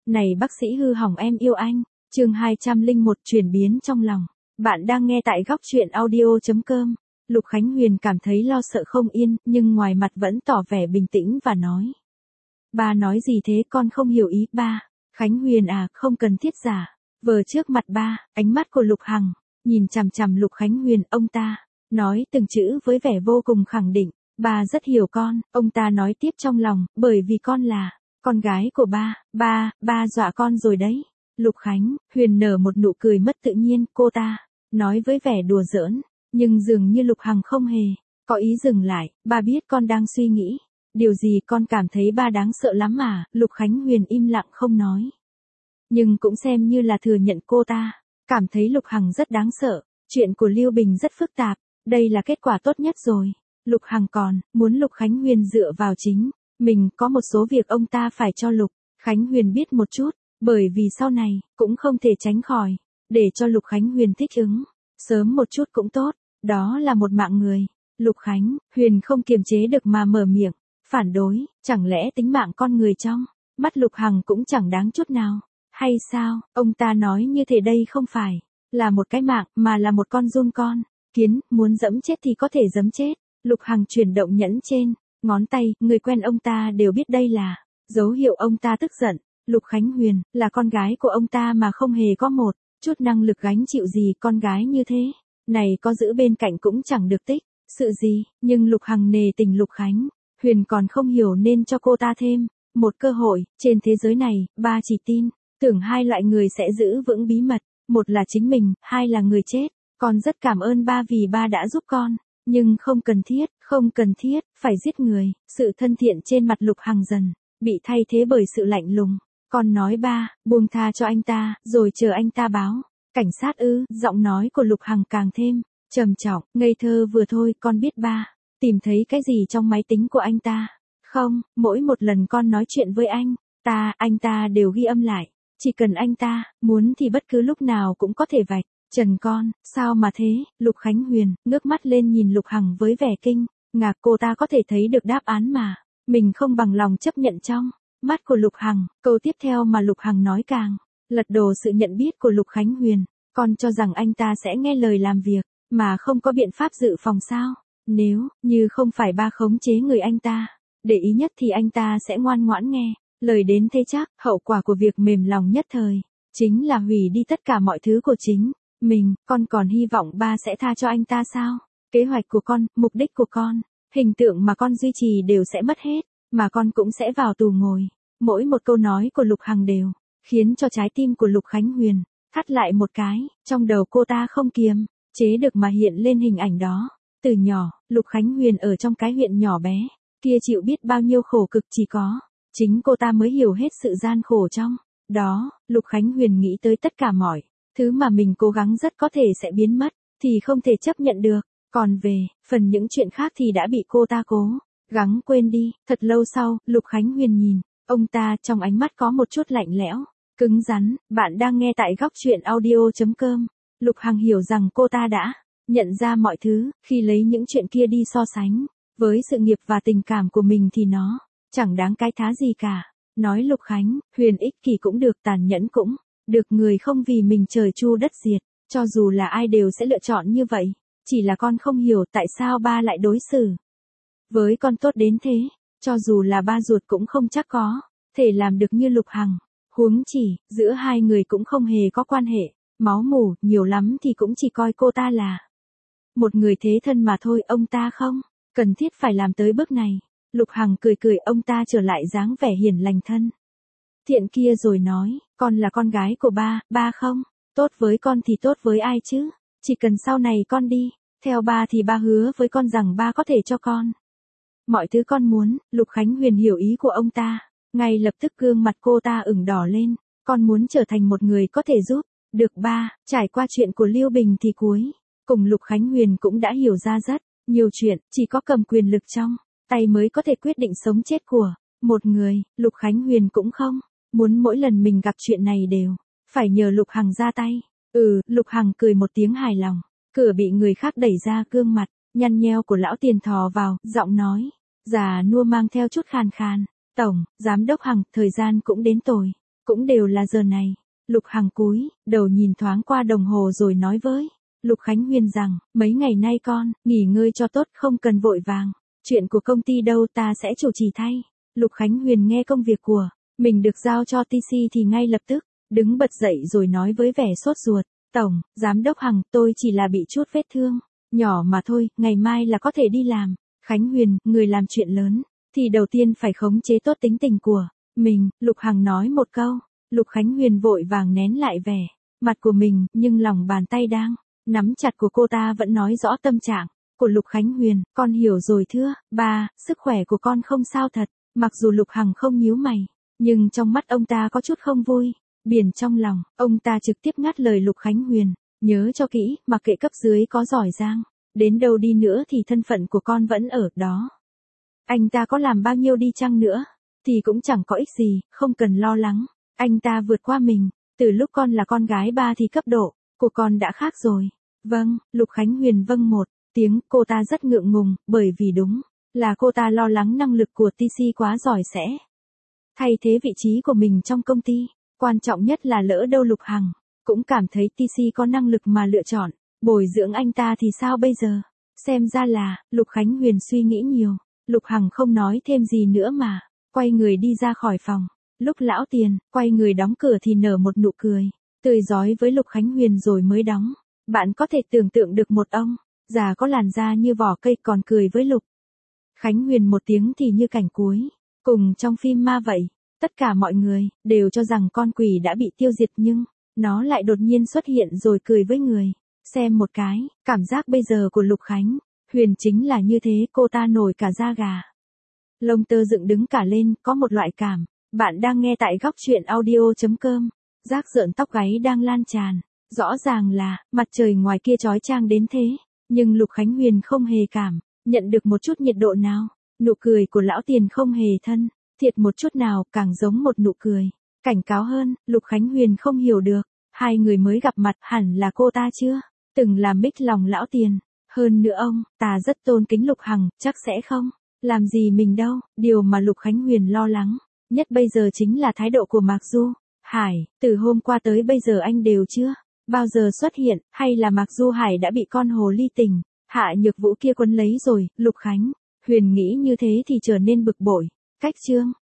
Này bác sĩ hư hỏng em yêu anh, chương 201 chuyển biến trong lòng. Bạn đang nghe tại góc chuyện audio.com. Lục Khánh Huyền cảm thấy lo sợ không yên, nhưng ngoài mặt vẫn tỏ vẻ bình tĩnh và nói. Ba nói gì thế, con không hiểu ý ba. Khánh Huyền à, không cần thiết giả. Vờ trước mặt ba, ánh mắt của Lục Hằng nhìn chằm chằm Lục Khánh Huyền, ông ta nói từng chữ với vẻ vô cùng khẳng định. Ba rất hiểu con, ông ta nói tiếp trong lòng, bởi vì con là con gái của ba, ba dọa con rồi đấy. Lục Khánh Huyền nở một nụ cười mất tự nhiên, cô ta nói với vẻ đùa giỡn, nhưng dường như Lục Hằng không hề có ý dừng lại. Ba biết con đang suy nghĩ điều gì, con cảm thấy ba đáng sợ lắm à? Lục Khánh Huyền im lặng không nói, nhưng cũng xem như là thừa nhận cô ta cảm thấy Lục Hằng rất đáng sợ. Chuyện của Lưu Bình rất phức tạp, đây là kết quả tốt nhất rồi. Lục Hằng còn muốn Lục Khánh Huyền dựa vào chính mình, có một số việc ông ta phải cho Lục Khánh Huyền biết một chút, bởi vì sau này cũng không thể tránh khỏi, để cho Lục Khánh Huyền thích ứng sớm một chút cũng tốt, đó là một mạng người. Lục Khánh Huyền không kiềm chế được mà mở miệng, phản đối, chẳng lẽ tính mạng con người trong mắt Lục Hằng cũng chẳng đáng chút nào, hay sao? Ông ta nói như thế đây không phải là một cái mạng, mà là một con giun con kiến, muốn giẫm chết thì có thể giẫm chết. Lục Hằng chuyển động nhẫn trên ngón tay, người quen ông ta đều biết đây là dấu hiệu ông ta tức giận. Lục Khánh Huyền là con gái của ông ta mà không hề có một chút năng lực gánh chịu gì, con gái như thế này có giữ bên cạnh cũng chẳng được tích sự gì. Nhưng Lục Hằng nề tình Lục Khánh Huyền còn không hiểu nên cho cô ta thêm một cơ hội. Trên thế giới này, ba chỉ tin tưởng hai loại người sẽ giữ vững bí mật, một là chính mình, hai là người chết. Con rất cảm ơn ba vì ba đã giúp con, nhưng không cần thiết phải giết người. Sự thân thiện trên mặt Lục Hằng dần bị thay thế bởi sự lạnh lùng. Con nói ba, buông tha cho anh ta, rồi chờ anh ta báo cảnh sát ư? Giọng nói của Lục Hằng càng thêm trầm trọng, ngây thơ vừa thôi. Con biết ba tìm thấy cái gì trong máy tính của anh ta không? Mỗi một lần con nói chuyện với anh ta đều ghi âm lại, chỉ cần anh ta muốn thì bất cứ lúc nào cũng có thể vạch trần con. Sao mà thế? Lục Khánh Huyền ngước mắt lên nhìn Lục Hằng với vẻ kinh ngạc, cô ta có thể thấy được đáp án mà mình không bằng lòng chấp nhận trong mắt của Lục Hằng. Câu tiếp theo mà Lục Hằng nói càng lật đổ sự nhận biết của Lục Khánh Huyền. Con cho rằng anh ta sẽ nghe lời làm việc mà không có biện pháp dự phòng sao? Nếu như không phải ba khống chế người anh ta để ý nhất thì anh ta sẽ ngoan ngoãn nghe lời đến thế chắc. Hậu quả của việc mềm lòng nhất thời chính là hủy đi tất cả mọi thứ của chính mình. Con còn hy vọng ba sẽ tha cho anh ta sao? Kế hoạch của con, mục đích của con, hình tượng mà con duy trì đều sẽ mất hết, mà con cũng sẽ vào tù ngồi. Mỗi một câu nói của Lục Hằng đều khiến cho trái tim của Lục Khánh Huyền thắt lại một cái. Trong đầu cô ta không kiềm chế được mà hiện lên hình ảnh đó. Từ nhỏ, Lục Khánh Huyền ở trong cái huyện nhỏ bé kia chịu biết bao nhiêu khổ cực, chỉ có chính cô ta mới hiểu hết sự gian khổ trong đó. Lục Khánh Huyền nghĩ tới tất cả mọi thứ mà mình cố gắng rất có thể sẽ biến mất, thì không thể chấp nhận được. Còn về phần những chuyện khác thì đã bị cô ta cố gắng quên đi. Thật lâu sau, Lục Khánh Huyền nhìn ông ta, trong ánh mắt có một chút lạnh lẽo, cứng rắn. Bạn đang nghe tại góc chuyện audio.com. Lục Hằng hiểu rằng cô ta đã nhận ra mọi thứ, khi lấy những chuyện kia đi so sánh với sự nghiệp và tình cảm của mình thì nó chẳng đáng cái thá gì cả. Nói Lục Khánh Huyền ích kỷ cũng được, tàn nhẫn cũng được, người không vì mình trời chu đất diệt, cho dù là ai đều sẽ lựa chọn như vậy. Chỉ là con không hiểu tại sao ba lại đối xử với con tốt đến thế, cho dù là ba ruột cũng không chắc có thể làm được như Lục Hằng. Huống chỉ, giữa hai người cũng không hề có quan hệ máu mủ, nhiều lắm thì cũng chỉ coi cô ta là một người thế thân mà thôi. Ông ta không cần thiết phải làm tới bước này. Lục Hằng cười cười, ông ta trở lại dáng vẻ hiền lành thân thiện kia rồi nói, con là con gái của ba không tốt với con thì tốt với ai chứ? Chỉ cần sau này con đi theo ba thì ba hứa với con rằng ba có thể cho con mọi thứ con muốn. Lục Khánh Huyền hiểu ý của ông ta, ngay lập tức gương mặt cô ta ửng đỏ lên. Con muốn trở thành một người có thể giúp được ba. Trải qua chuyện của Lưu Bình thì cuối cùng Lục Khánh Huyền cũng đã hiểu ra rất nhiều chuyện, chỉ có cầm quyền lực trong tay mới có thể quyết định sống chết của một người. Lục Khánh Huyền cũng không muốn mỗi lần mình gặp chuyện này đều phải nhờ Lục Hằng ra tay. Lục Hằng cười một tiếng hài lòng. Cửa bị người khác đẩy ra, gương mặt nhăn nheo của lão Tiền thò vào, giọng nói già nua mang theo chút khàn khàn. Tổng giám đốc Hằng, thời gian cũng đến rồi. cũng đều là giờ này. Lục Hằng cúi đầu nhìn thoáng qua đồng hồ rồi nói với Lục Khánh Huyền rằng, mấy ngày nay con, nghỉ ngơi cho tốt, không cần vội vàng. Chuyện của công ty đâu ta sẽ chủ trì thay. Lục Khánh Huyền nghe công việc của mình được giao cho TC thì ngay lập tức, đứng bật dậy rồi nói với vẻ sốt ruột. Tổng, Giám đốc Hằng, tôi chỉ là bị chút vết thương. Nhỏ mà thôi, ngày mai là có thể đi làm. Khánh Huyền, người làm chuyện lớn, thì đầu tiên phải khống chế tốt tính tình của mình. Lục Hằng nói một câu. Lục Khánh Huyền vội vàng nén lại vẻ mặt của mình, nhưng lòng bàn tay đang nắm chặt của cô ta vẫn nói rõ tâm trạng của Lục Khánh Huyền. Con hiểu rồi thưa, ba, sức khỏe của con không sao thật. Mặc dù Lục Hằng không nhíu mày, nhưng trong mắt ông ta có chút không vui. Biển trong lòng, ông ta trực tiếp ngắt lời Lục Khánh Huyền. Nhớ cho kỹ, mặc kệ cấp dưới có giỏi giang đến đâu đi nữa thì thân phận của con vẫn ở đó. Anh ta có làm bao nhiêu đi chăng nữa, thì cũng chẳng có ích gì, không cần lo lắng. Anh ta vượt qua mình. Từ lúc con là con gái ba thì cấp độ của con đã khác rồi. Vâng, Lục Khánh Huyền vâng một tiếng. Cô ta rất ngượng ngùng, bởi vì đúng là cô ta lo lắng năng lực của TC quá giỏi sẽ thay thế vị trí của mình trong công ty. Quan trọng nhất là lỡ đâu Lục Hằng cũng cảm thấy TC có năng lực mà lựa chọn bồi dưỡng anh ta thì sao bây giờ? Xem ra là, Lục Khánh Huyền suy nghĩ nhiều. Lục Hằng không nói thêm gì nữa mà quay người đi ra khỏi phòng. Lúc Lão Tiền quay người đóng cửa thì nở một nụ cười tươi rói với Lục Khánh Huyền rồi mới đóng. Bạn có thể tưởng tượng được một ông già có làn da như vỏ cây còn cười với Lục Khánh Huyền một tiếng thì như cảnh cuối cùng trong phim ma vậy. Tất cả mọi người đều cho rằng con quỷ đã bị tiêu diệt, nhưng nó lại đột nhiên xuất hiện rồi cười với người xem một cái. Cảm giác bây giờ của Lục Khánh Huyền chính là như thế. Cô ta nổi cả da gà, lông tơ dựng đứng cả lên, có một loại cảm. Bạn đang nghe tại góc truyện audio.com. Rác rợn tóc gáy đang lan tràn. Rõ ràng là, mặt trời ngoài kia chói chang đến thế. Nhưng Lục Khánh Huyền không hề cảm nhận được một chút nhiệt độ nào. Nụ cười của Lão Tiền không hề thân thiệt một chút nào, càng giống một nụ cười cảnh cáo hơn. Lục Khánh Huyền không hiểu được, hai người mới gặp mặt, hẳn là cô ta chưa từng làm mích lòng Lão Tiền. Hơn nữa ông ta rất tôn kính Lục Hằng, chắc sẽ không làm gì mình đâu. Điều mà Lục Khánh Huyền lo lắng nhất bây giờ chính là thái độ của Mạc Du Hải. Từ hôm qua tới bây giờ anh đều chưa bao giờ xuất hiện, hay là Mạc Du Hải đã bị con hồ ly tình Hạ Nhược Vũ kia quấn lấy rồi? Lục Khánh Huyền nghĩ như thế thì trở nên bực bội. Cách chương